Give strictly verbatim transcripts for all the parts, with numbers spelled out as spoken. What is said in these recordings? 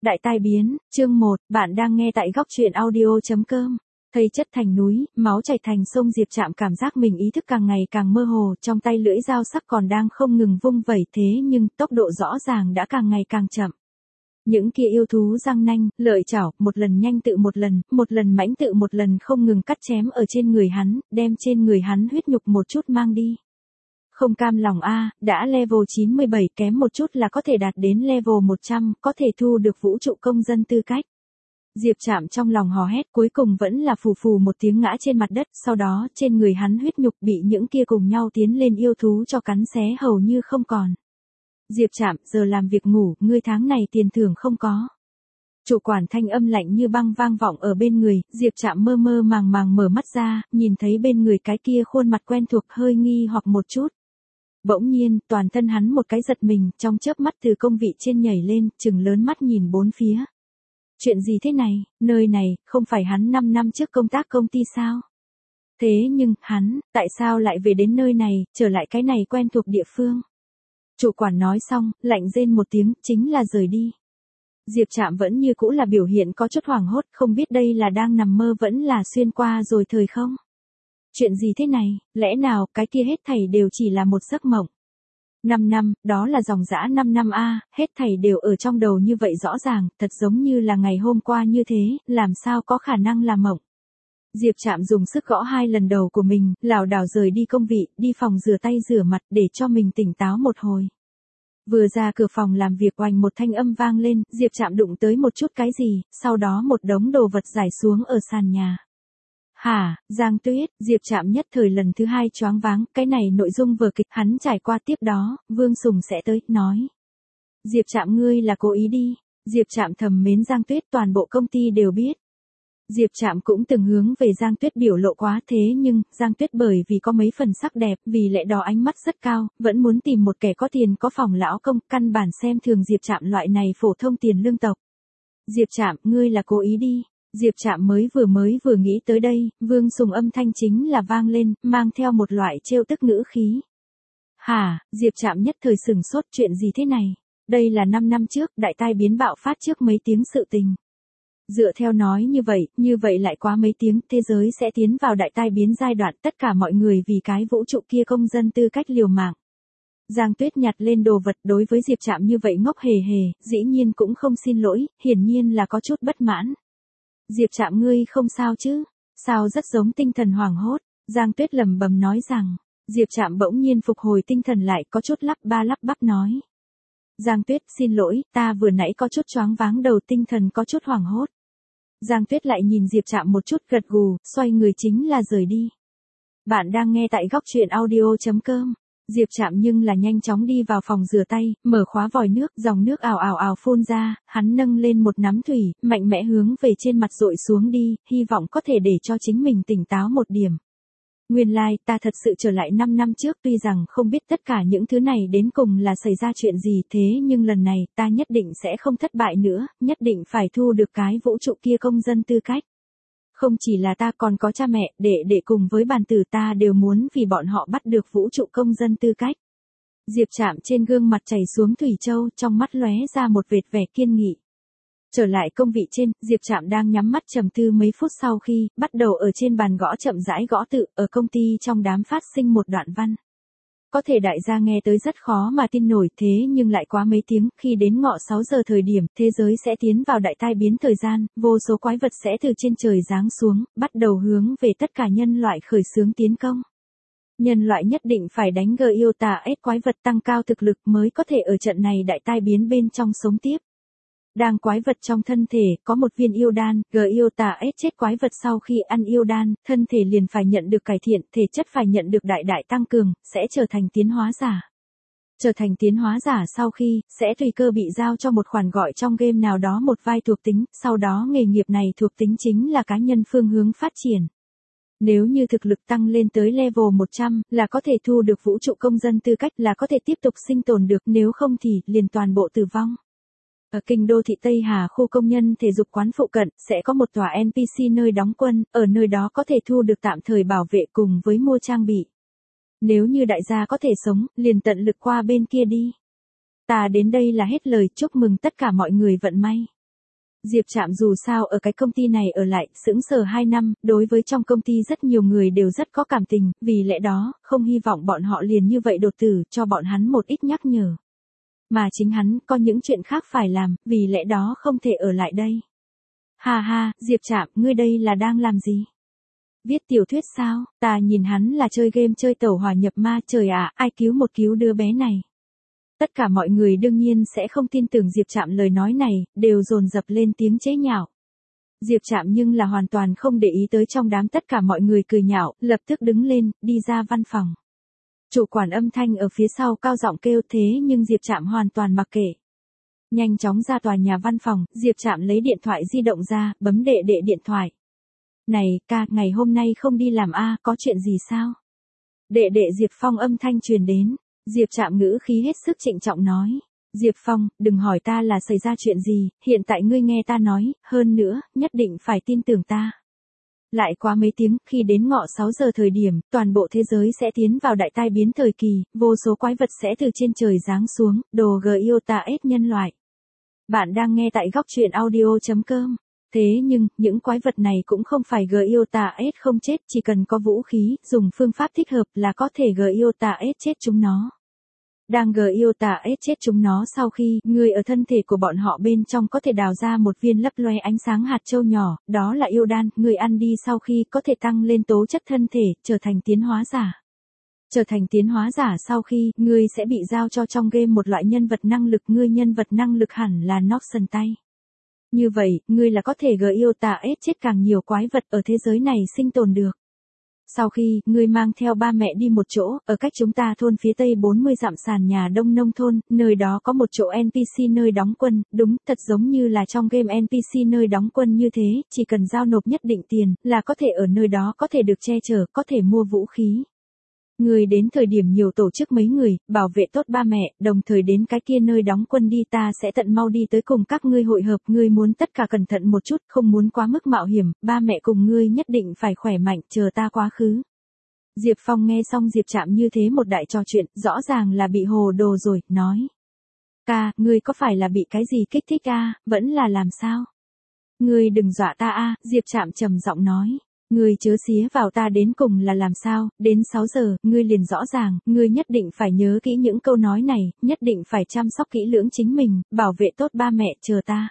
Đại tai biến, chương một, bạn đang nghe tại góc truyện audio chấm com. Thây chất thành núi, máu chảy thành sông. Diệp Trạm cảm giác mình ý thức càng ngày càng mơ hồ, trong tay lưỡi dao sắc còn đang không ngừng vung vẩy, thế nhưng tốc độ rõ ràng đã càng ngày càng chậm. Những kia yêu thú răng nanh, lợi chảo, một lần nhanh tự một lần, một lần mãnh tự một lần không ngừng cắt chém ở trên người hắn, đem trên người hắn huyết nhục một chút mang đi. Không cam lòng a, đã level chín mươi bảy, kém một chút là có thể đạt đến level một trăm, có thể thu được vũ trụ công dân tư cách. Diệp Trạm trong lòng hò hét, cuối cùng vẫn là phù phù một tiếng ngã trên mặt đất, sau đó trên người hắn huyết nhục bị những kia cùng nhau tiến lên yêu thú cho cắn xé hầu như không còn. Diệp Trạm, giờ làm việc ngủ, ngươi tháng này tiền thưởng không có. Chủ quản thanh âm lạnh như băng vang vọng ở bên người, Diệp Trạm mơ mơ màng màng mở mắt ra, nhìn thấy bên người cái kia khuôn mặt quen thuộc, hơi nghi hoặc một chút. Bỗng nhiên, toàn thân hắn một cái giật mình, trong chớp mắt từ công vị trên nhảy lên, trừng lớn mắt nhìn bốn phía. Chuyện gì thế này, nơi này, không phải hắn năm năm trước công tác công ty sao? Thế nhưng, hắn, tại sao lại về đến nơi này, trở lại cái này quen thuộc địa phương? Chủ quản nói xong, lạnh rên một tiếng, chính là rời đi. Diệp Trạm vẫn như cũ là biểu hiện có chút hoảng hốt, không biết đây là đang nằm mơ vẫn là xuyên qua rồi thời không? Chuyện gì thế này, lẽ nào cái kia hết thảy đều chỉ là một giấc mộng? Năm năm, đó là dòng dã năm năm a, hết thảy đều ở trong đầu như vậy rõ ràng, thật giống như là ngày hôm qua như thế, làm sao có khả năng là mộng? Diệp Trạm dùng sức gõ hai lần đầu của mình, lảo đảo rời đi công vị, đi phòng rửa tay rửa mặt để cho mình tỉnh táo một hồi. Vừa ra cửa phòng làm việc oành một thanh âm vang lên, Diệp Trạm đụng tới một chút cái gì, sau đó một đống đồ vật rải xuống ở sàn nhà. Hả, Giang Tuyết, Diệp Trạm nhất thời lần thứ hai choáng váng, cái này nội dung vở kịch hắn trải qua tiếp đó, Vương Sùng sẽ tới, nói. Diệp Trạm ngươi là cố ý đi, Diệp Trạm thầm mến Giang Tuyết, toàn bộ công ty đều biết. Diệp Trạm cũng từng hướng về Giang Tuyết biểu lộ quá, thế nhưng, Giang Tuyết bởi vì có mấy phần sắc đẹp, vì lẽ đó ánh mắt rất cao, vẫn muốn tìm một kẻ có tiền có phòng lão công, căn bản xem thường Diệp Trạm loại này phổ thông tiền lương tộc. Diệp Trạm, ngươi là cố ý đi. Diệp Trạm mới vừa mới vừa nghĩ tới đây, Vương Sùng âm thanh chính là vang lên, mang theo một loại trêu tức ngữ khí. Hả, Diệp Trạm nhất thời sửng sốt, chuyện gì thế này? Đây là năm năm trước, đại tai biến bạo phát trước mấy tiếng sự tình. Dựa theo nói như vậy, như vậy lại quá mấy tiếng, thế giới sẽ tiến vào đại tai biến giai đoạn, tất cả mọi người vì cái vũ trụ kia công dân tư cách liều mạng. Giang Tuyết nhặt lên đồ vật, đối với Diệp Trạm như vậy ngốc hề hề, dĩ nhiên cũng không xin lỗi, hiển nhiên là có chút bất mãn. Diệp Trạm ngươi không sao chứ? Sao rất giống tinh thần hoảng hốt? Giang Tuyết lẩm bẩm nói rằng. Diệp Trạm bỗng nhiên phục hồi tinh thần lại, có chút lắp ba lắp bắp nói. Giang Tuyết, xin lỗi, ta vừa nãy có chút choáng váng đầu, tinh thần có chút hoảng hốt. Giang Tuyết lại nhìn Diệp Trạm một chút, gật gù, xoay người chính là rời đi. Bạn đang nghe tại góc truyện audio chấm com. Diệp Trạm nhưng là nhanh chóng đi vào phòng rửa tay, mở khóa vòi nước, dòng nước ào ào ào phun ra, hắn nâng lên một nắm thủy, mạnh mẽ hướng về trên mặt dội xuống đi, hy vọng có thể để cho chính mình tỉnh táo một điểm. Nguyên lai, like, ta thật sự trở lại năm năm trước, tuy rằng không biết tất cả những thứ này đến cùng là xảy ra chuyện gì, thế nhưng lần này, ta nhất định sẽ không thất bại nữa, nhất định phải thu được cái vũ trụ kia công dân tư cách. Không chỉ là ta, còn có cha mẹ, đệ đệ cùng với bàn tử, ta đều muốn vì bọn họ bắt được vũ trụ công dân tư cách. Diệp Trạm trên gương mặt chảy xuống thủy châu, trong mắt lóe ra một vệt vẻ kiên nghị. Trở lại công vị trên, Diệp Trạm đang nhắm mắt trầm tư mấy phút sau khi, bắt đầu ở trên bàn gõ chậm rãi gõ tự, ở công ty trong đám phát sinh một đoạn văn. Có thể đại gia nghe tới rất khó mà tin nổi, thế nhưng lại quá mấy tiếng, khi đến ngọ sáu giờ thời điểm, thế giới sẽ tiến vào đại tai biến thời gian, vô số quái vật sẽ từ trên trời giáng xuống, bắt đầu hướng về tất cả nhân loại khởi xướng tiến công. Nhân loại nhất định phải đánh gờ yêu tà ết quái vật, tăng cao thực lực mới có thể ở trận này đại tai biến bên trong sống tiếp. Đang quái vật trong thân thể, có một viên yêu đan, G yêu tà ết chết quái vật sau khi ăn yêu đan, thân thể liền phải nhận được cải thiện, thể chất phải nhận được đại đại tăng cường, sẽ trở thành tiến hóa giả. Trở thành tiến hóa giả sau khi, sẽ tùy cơ bị giao cho một khoản gọi trong game nào đó một vai thuộc tính, sau đó nghề nghiệp này thuộc tính chính là cá nhân phương hướng phát triển. Nếu như thực lực tăng lên tới level một trăm, là có thể thu được vũ trụ công dân tư cách, là có thể tiếp tục sinh tồn được, nếu không thì, liền toàn bộ tử vong. Ở kinh đô thị Tây Hà khu công nhân thể dục quán phụ cận, sẽ có một tòa en pê xê nơi đóng quân, ở nơi đó có thể thu được tạm thời bảo vệ cùng với mua trang bị. Nếu như đại gia có thể sống, liền tận lực qua bên kia đi. Ta đến đây là hết lời, chúc mừng tất cả mọi người vận may. Diệp Trạm dù sao ở cái công ty này ở lại, sững sờ hai năm, đối với trong công ty rất nhiều người đều rất có cảm tình, vì lẽ đó, không hy vọng bọn họ liền như vậy đột tử, cho bọn hắn một ít nhắc nhở. Mà chính hắn, có những chuyện khác phải làm, vì lẽ đó không thể ở lại đây. Ha ha, Diệp Trạm, ngươi đây là đang làm gì? Viết tiểu thuyết sao? Ta nhìn hắn là chơi game chơi tẩu hỏa nhập ma, trời ạ, ai cứu một cứu đứa bé này. Tất cả mọi người đương nhiên sẽ không tin tưởng Diệp Trạm lời nói này, đều dồn dập lên tiếng chế nhạo. Diệp Trạm nhưng là hoàn toàn không để ý tới trong đám tất cả mọi người cười nhạo, lập tức đứng lên, đi ra văn phòng. Chủ quản âm thanh ở phía sau cao giọng kêu thế nhưng Diệp Trạm hoàn toàn mặc kệ. Nhanh chóng ra tòa nhà văn phòng, Diệp Trạm lấy điện thoại di động ra, bấm đệ đệ điện thoại. Này, ca, ngày hôm nay không đi làm a, có chuyện gì sao? Đệ đệ Diệp Phong âm thanh truyền đến. Diệp Trạm ngữ khí hết sức trịnh trọng nói. Diệp Phong, đừng hỏi ta là xảy ra chuyện gì, hiện tại ngươi nghe ta nói, hơn nữa, nhất định phải tin tưởng ta. Lại qua mấy tiếng, khi đến ngọ sáu giờ thời điểm, toàn bộ thế giới sẽ tiến vào đại tai biến thời kỳ, vô số quái vật sẽ từ trên trời giáng xuống, đồ Giota S nhân loại. Bạn đang nghe tại góc truyện audio chấm com. Thế nhưng, những quái vật này cũng không phải Giota S không chết, chỉ cần có vũ khí, dùng phương pháp thích hợp là có thể Giota S chết chúng nó. Đang Giota S chết chúng nó sau khi, người ở thân thể của bọn họ bên trong có thể đào ra một viên lấp loe ánh sáng hạt châu nhỏ, đó là yêu đan, người ăn đi sau khi có thể tăng lên tố chất thân thể, trở thành tiến hóa giả. Trở thành tiến hóa giả sau khi, ngươi sẽ bị giao cho trong game một loại nhân vật năng lực, ngươi nhân vật năng lực hẳn là Noxon tay. Như vậy, ngươi là có thể Giota S chết càng nhiều quái vật ở thế giới này sinh tồn được. Sau khi, ngươi mang theo ba mẹ đi một chỗ, ở cách chúng ta thôn phía tây bốn mươi dặm sàn nhà đông nông thôn, nơi đó có một chỗ en pê xê nơi đóng quân, đúng, thật giống như là trong game en pê xê nơi đóng quân như thế, chỉ cần giao nộp nhất định tiền, là có thể ở nơi đó có thể được che chở, có thể mua vũ khí. Người đến thời điểm nhiều tổ chức mấy người, bảo vệ tốt ba mẹ, đồng thời đến cái kia nơi đóng quân đi, ta sẽ tận mau đi tới cùng các ngươi hội hợp, ngươi muốn tất cả cẩn thận một chút, không muốn quá mức mạo hiểm, ba mẹ cùng ngươi nhất định phải khỏe mạnh, chờ ta quá khứ. Diệp Phong nghe xong Diệp Trạm như thế một đại trò chuyện, rõ ràng là bị hồ đồ rồi, nói. Ca, ngươi có phải là bị cái gì kích thích a, vẫn là làm sao? Ngươi đừng dọa ta a, Diệp Trạm trầm giọng nói. Ngươi chớ xía vào ta đến cùng là làm sao, đến sáu giờ, ngươi liền rõ ràng, ngươi nhất định phải nhớ kỹ những câu nói này, nhất định phải chăm sóc kỹ lưỡng chính mình, bảo vệ tốt ba mẹ, chờ ta.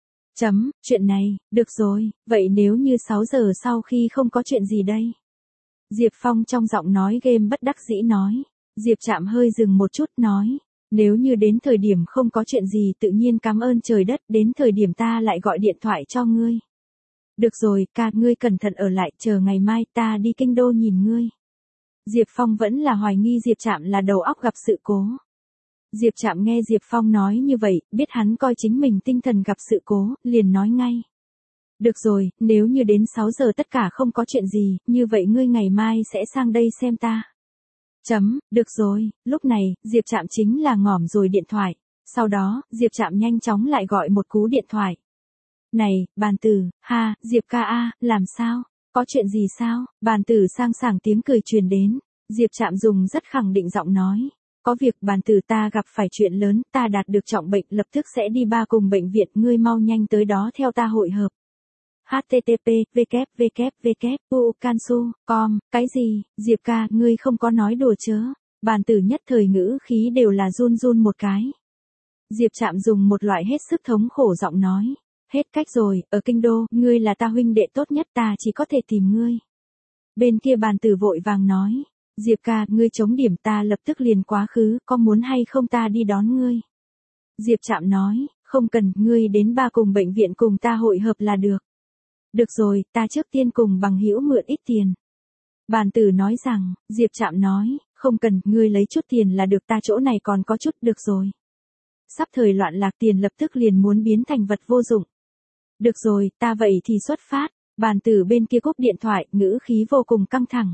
Chấm, chuyện này, được rồi, vậy nếu như sáu giờ sau khi không có chuyện gì đây? Diệp Phong trong giọng nói game bất đắc dĩ nói. Diệp Trạm hơi dừng một chút nói. Nếu như đến thời điểm không có chuyện gì tự nhiên cảm ơn trời đất, đến thời điểm ta lại gọi điện thoại cho ngươi. Được rồi, ca, ngươi cẩn thận ở lại, chờ ngày mai ta đi kinh đô nhìn ngươi. Diệp Phong vẫn là hoài nghi Diệp Trạm là đầu óc gặp sự cố. Diệp Trạm nghe Diệp Phong nói như vậy, biết hắn coi chính mình tinh thần gặp sự cố, liền nói ngay. Được rồi, nếu như đến sáu giờ tất cả không có chuyện gì, như vậy ngươi ngày mai sẽ sang đây xem ta. Chấm, được rồi, lúc này, Diệp Trạm chính là ngỏm rồi điện thoại. Sau đó, Diệp Trạm nhanh chóng lại gọi một cú điện thoại. Này, bàn tử, ha, Diệp ca a, làm sao? Có chuyện gì sao? Bàn tử sang sảng tiếng cười truyền đến. Diệp Trạm dùng rất khẳng định giọng nói. Có việc bàn tử ta gặp phải chuyện lớn, ta đạt được trọng bệnh, lập tức sẽ đi ba cùng bệnh viện, ngươi mau nhanh tới đó theo ta hội hợp. H T T P, W W W, U Cansu, com, cái gì, Diệp ca, ngươi không có nói đùa chớ. Bàn tử nhất thời ngữ khí đều là run run một cái. Diệp Trạm dùng một loại hết sức thống khổ giọng nói. Hết cách rồi, ở kinh đô, ngươi là ta huynh đệ tốt nhất, ta chỉ có thể tìm ngươi. Bên kia bàn tử vội vàng nói. Diệp ca, ngươi chống điểm, ta lập tức liền quá khứ, có muốn hay không ta đi đón ngươi. Diệp Trạm nói, không cần, ngươi đến ba cùng bệnh viện cùng ta hội hợp là được. Được rồi, ta trước tiên cùng bằng hữu mượn ít tiền. Bàn tử nói rằng, Diệp Trạm nói, không cần, ngươi lấy chút tiền là được, ta chỗ này còn có chút, được rồi. Sắp thời loạn lạc, tiền lập tức liền muốn biến thành vật vô dụng. Được rồi, ta vậy thì xuất phát. Bàn tử bên kia cúp điện thoại, ngữ khí vô cùng căng thẳng.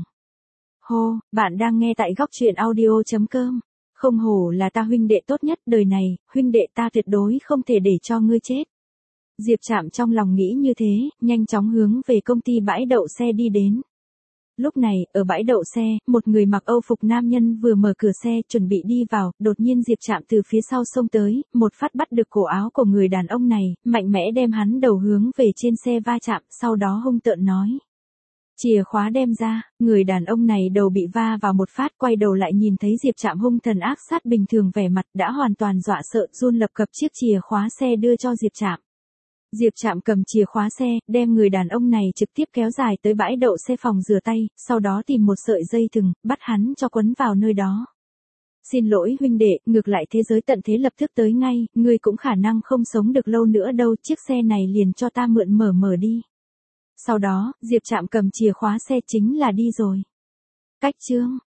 Hô, bạn đang nghe tại góc truyện audio chấm com. Không hổ là ta huynh đệ tốt nhất đời này, huynh đệ ta tuyệt đối không thể để cho ngươi chết. Diệp Trạm trong lòng nghĩ như thế, nhanh chóng hướng về công ty bãi đậu xe đi đến. Lúc này, ở bãi đậu xe, một người mặc Âu phục nam nhân vừa mở cửa xe chuẩn bị đi vào, đột nhiên Diệp Trạm từ phía sau xông tới, một phát bắt được cổ áo của người đàn ông này, mạnh mẽ đem hắn đầu hướng về trên xe va chạm, sau đó hung tợn nói. Chìa khóa đem ra, người đàn ông này đầu bị va vào một phát, quay đầu lại nhìn thấy Diệp Trạm hung thần ác sát bình thường vẻ mặt đã hoàn toàn dọa sợ, run lập cập chiếc chìa khóa xe đưa cho Diệp Trạm. Diệp Trạm cầm chìa khóa xe, đem người đàn ông này trực tiếp kéo dài tới bãi đậu xe phòng rửa tay, sau đó tìm một sợi dây thừng, bắt hắn cho quấn vào nơi đó. Xin lỗi huynh đệ, ngược lại thế giới tận thế lập tức tới ngay, ngươi cũng khả năng không sống được lâu nữa đâu, chiếc xe này liền cho ta mượn mở mở đi. Sau đó, Diệp Trạm cầm chìa khóa xe chính là đi rồi. Cách chương